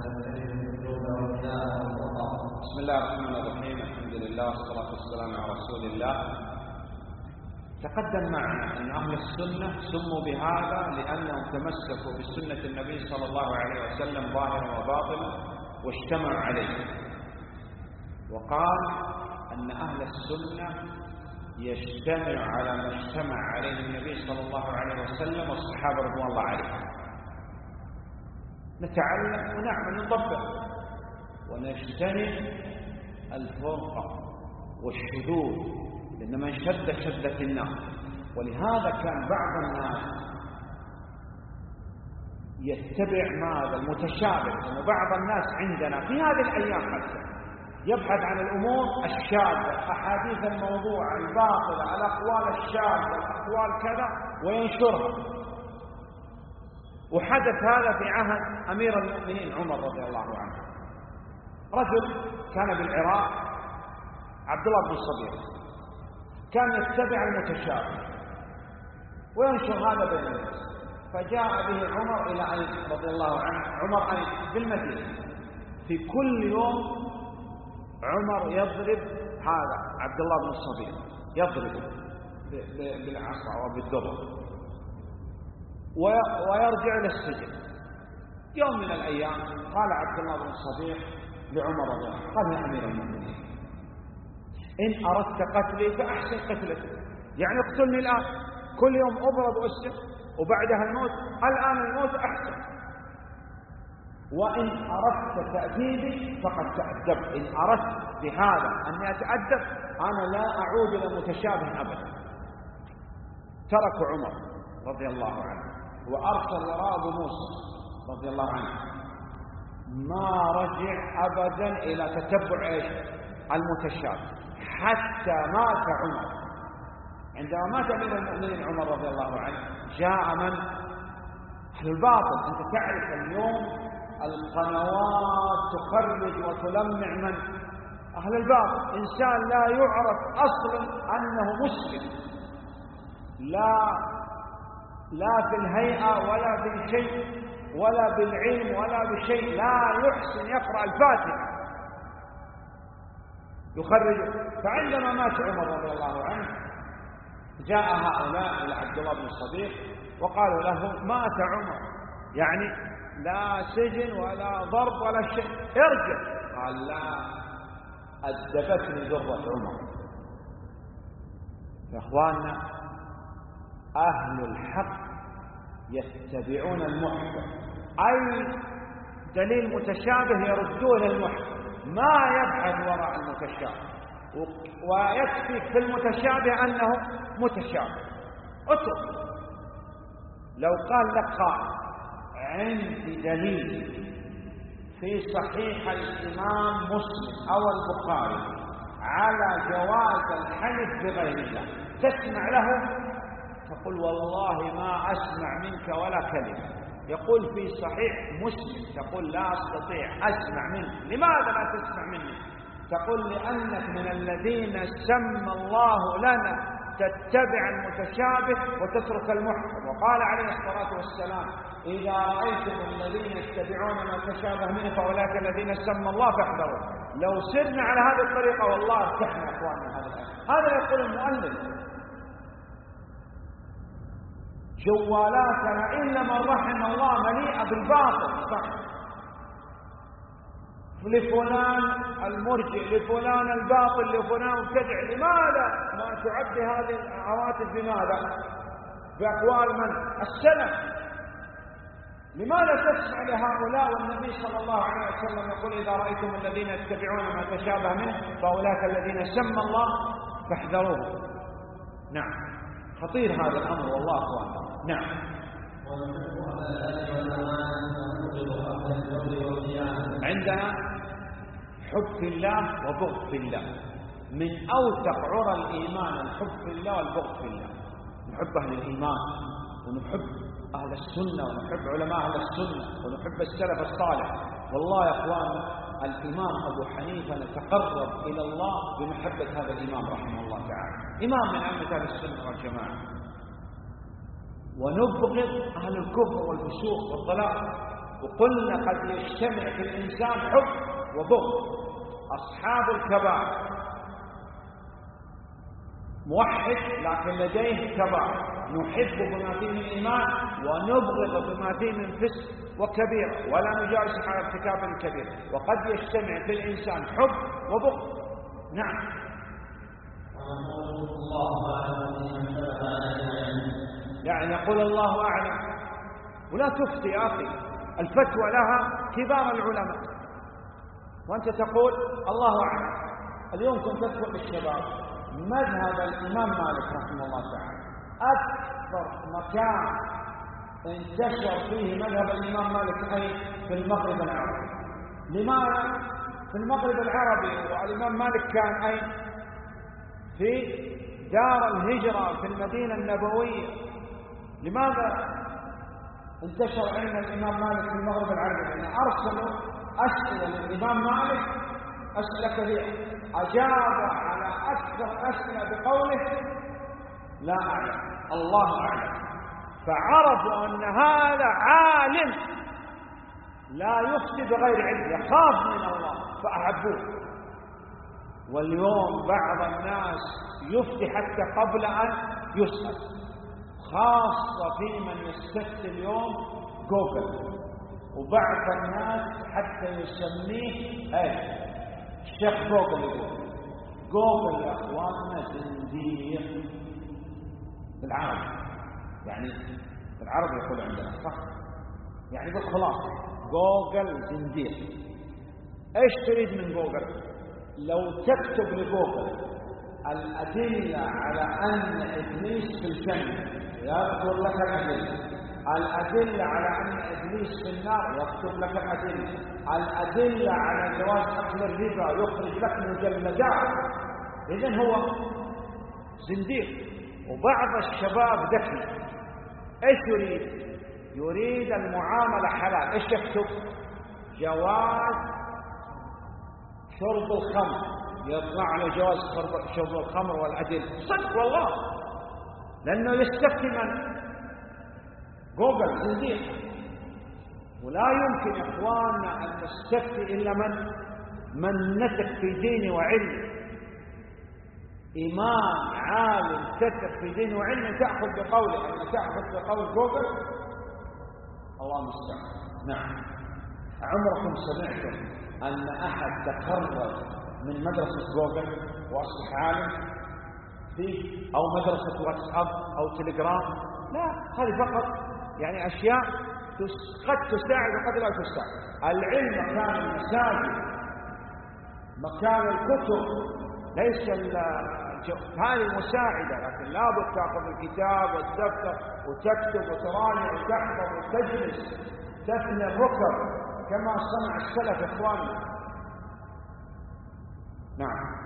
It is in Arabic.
بسم الله الرحمن الرحيم. الحمد لله والصلاة والسلام على رسول الله. تقدم معنا أن أهل السنة سموا بهذا لأنهم تمسكوا بسنة النبي صلى الله عليه وسلم ظاهرا وباطنا واجتمعوا عليه، وقال أن أهل السنة يجتمع على ما اجتمع عليه النبي صلى الله عليه وسلم والصحابة رضوان الله عليهم. نتعلم ونعمل نطبق ونجتنب الفرقة والشذوذ، لأن من شدت النار. ولهذا كان بعض الناس يتبع ماذا المتشابه، وبعض الناس عندنا في هذه الأيام حتى يبحث عن الأمور الشاذة، أحاديث الموضوع الباطلة، الأقوال الشاذة، الأقوال كذا، وينشرها. وحدث هذا في عهد أمير المؤمنين عمر رضي الله عنه. رجل كان بالعراق عبد الله بن الصبيح، كان يتبع المتشابه وينشر هذا بين الناس، فجاء به عمر إلى أين رضي الله عنه. عمر أين؟ بالمدينة. في كل يوم عمر يضرب هذا عبد الله بن الصبيح، يضربه بالعصا وبالدرة ويرجع إلى السجن. يوم من الأيام قال عبد الله بن الصبيح لعمر رضي الله عنه، قال: يا أمير المؤمنين، إن أردت قتلي فأحسن قتلتي، يعني اقتلني الآن، كل يوم أضرب وأسجن وبعدها الموت، الآن الموت أحسن. وإن أردت تأديبي فقد تأدبت، إن أردت بهذا أني أتأدب أنا لا أعود إلى متشابه أبدا. ترك عمر رضي الله عنه وأرسل وراء أبو موسى رضي الله عنه، ما رجع أبدا إلى تتبع المتشابه حتى مات عمر. عندما مات أمير المؤمنين عمر رضي الله عنه جاء من؟ أهل الباطل. أنت تعرف اليوم القنوات تخرج وتلمع من؟ أهل الباطل. إنسان لا يعرف أصلا أنه مسلم، لا في الهيئة ولا بالشيء ولا بالعلم ولا بشيء، لا يحسن يقرأ الفاتحة يخرجه. فعندما مات عمر رضي الله عنه جاء هؤلاء إلى عبد الله بن الصبيح وقالوا له: مات عمر، يعني لا سجن ولا ضرب ولا شيء، ارجع. قال: لا، أدبتني ذرة عمر. يا إخواننا، أهل الحق يتبعون المحكم، أي دليل متشابه يردون المحكم، ما يبحث وراء المتشابه، ويكفي في المتشابه أنه متشابه. اترك. لو قال لك قائل: عندي دليل في صحيح الإمام مسلم أو البخاري على جواز الحلف بغير الله، تسمع له؟ تقول: والله ما أسمع منك ولا كلمة. يقول في صحيح مسلم، تقول: لا أستطيع أسمع منك. لماذا لا تسمع مني؟ تقول: لأنك من الذين سمى الله لنا تتبع المتشابه وتترك المحكم. وقال عليه الصلاة والسلام: إذا رأيتم الذين يتبعون ما تشابه منه فأولئك الذين سمى الله فاحذروا. لو سرنا على هذه الطريقة والله ارتحنا يا إخواننا. هذا يقول المؤلف: جوالاتنا إلا من رحم الله مليئة بالباطل. صح، لفلان المرجئ، لفلان الباطل، لفلان مبتدع. لماذا ما تعد هذه العواتف؟ بماذا؟ بأقوال من؟ السلف. لماذا تسمع لهؤلاء والنبي صلى الله عليه وسلم يقول: إذا رأيتم الذين يتبعون ما تشابه منه فأولئك الذين سمى الله فاحذروه. نعم، خطير هذا الأمر والله أخوان. نعم. عندنا حب في الله وبغض في الله. من أوثق عرى الإيمان الحب في الله والبغض في الله. نحب أهل الإيمان ونحب أهل السنة ونحب علماء أهل السنة ونحب السلف الصالح. والله يا أخوان، الإمام أبو حنيفة نتقرب إلى الله بمحبة هذا الإمام رحمه الله تعالى، إمام من أئمة أهل السنة والجماعة. ونبغض أهل الكفر والفسوق والضلال. وقلنا قد يجتمع في الإنسان حب وبغض. أصحاب الكبائر موحد لكن لديه كبائر، نحب بما فيه من إيمان ونبغض بما فيه من فسق وكبيرة، ولا نجالس على ارتكاب الكبير. وقد يجتمع في الإنسان حب وبغض. نعم. يعني يقول الله أعلم، ولا تفتي يا أخي، الفتوى لها كبار العلماء، وأنت تقول الله أعلم. اليوم كنت أذكر للشباب مذهب الإمام مالك رحمه الله تعالى، أكثر مكان انتشر فيه مذهب الإمام مالك أي في المغرب العربي. لماذا؟ في المغرب العربي والإمام مالك كان أي في دار الهجرة في المدينة النبوية. لماذا انتشر علم الإمام مالك في المغرب العربي؟ لأن أرسلوا أسئلة للإمام مالك، أسئلة كثيرة، أجاب على أكثر أسئلة بقوله لا أعلم، الله أعلم. فعرفوا أن هذا عالم لا يفتي بغير علم، يخاف من الله فأحبوه. واليوم بعض الناس يفتي حتى قبل أن يسأل، خاصة في من يستفتي اليوم جوجل، وبعض الناس حتى يسميه الشيخ جوجل. يقول جوجل يا أخواننا زنديق بالعربي، يعني بالعربي يقول عندنا صح، يعني بالخلاصة جوجل زنديق. ايش تريد من جوجل؟ لو تكتب لجوجل الأدلة على أن إبليس في الجنة يذكر لك الأدلة على أن إبليس في النار يكتب لك الأدلة على جواز أكل الربا يخرج لك مجلدات. إذن هو زنديق. وبعض الشباب ذكي، إيش يريد؟ يريد المعاملة حلال. إيش يكتب؟ جواز شرب الخمر، يطلع له جواز شرب الخمر والأدلة. صدق والله، لأنه يستفتي من؟ جوجل زنديق. ولا يمكن يا إخواننا أن نستفتي إلا من نثق في دينه وعلمه. إمام عالم تثق في دينه وعلمه تأخذ بقوله، أن تأخذ بقول جوجل؟ الله المستعان. نعم. عمركم سمعتم أن أحد تخرج من مدرسة جوجل وأصبح عالم فيه، أو مدرسة واتساب أو تليجرام؟ لا، هذه فقط يعني أشياء قد تساعد وقد لا تساعد. العلم مكان المساجد، مكان الكتب، ليس هذه مساعدة، لكن لابد تأخذ الكتاب والدفتر وتكتب وتراجع وتحفظ وتجلس تثني الركب كما صنع السلف إخواننا. نعم.